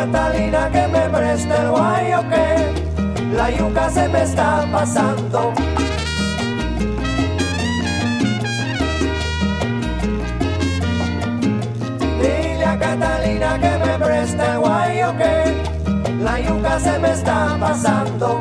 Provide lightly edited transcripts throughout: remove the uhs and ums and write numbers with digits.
Catalina que me preste el guayo que la yuca se me está pasando. Dile a Catalina que me preste el guayo que la yuca se me está pasando.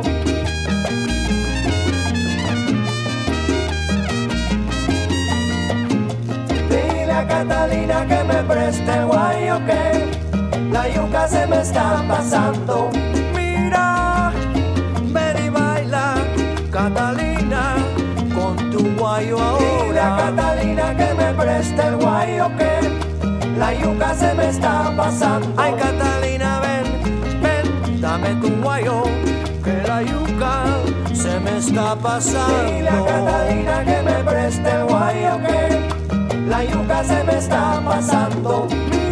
Dile a Catalina que me preste el guayo que la yuca se me está pasando. Mira, ven y baila, Catalina, con tu guayo ahora. Dile a Catalina que me preste el guayo que la yuca se me está pasando. Ay, Catalina, ven, ven, dame tu guayo, que la yuca se me está pasando. Dile a Catalina que me preste el guayo que la yuca se me está pasando.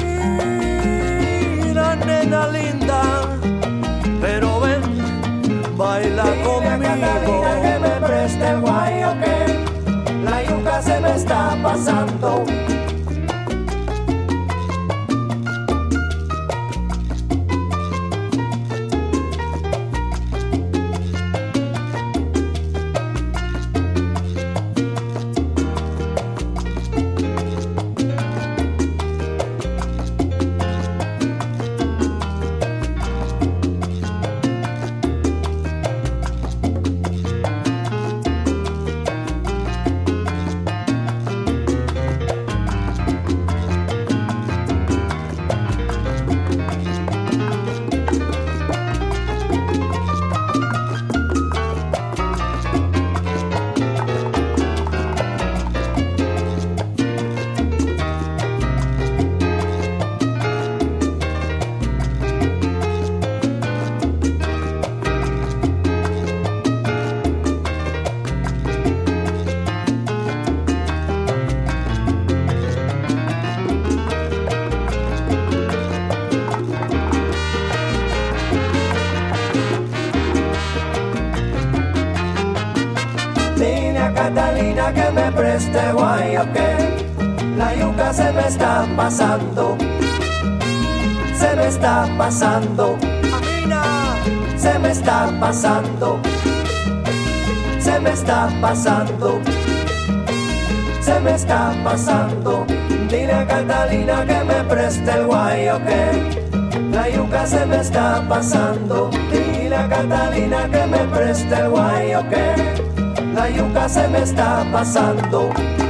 Mira, nena linda, pero ven, baila conmigo. Dile a Catalina que me preste el guayo que la yuca se me está pasando. Catalina que me preste guayo que la yuca se me está pasando. Se me está pasando. Se me está pasando. Se me está pasando. Se me está pasando. Dile a Catalina que me preste el guayo que la yuca se me está pasando. Dile a Catalina que me preste el guayo que la yuca se me está pasando.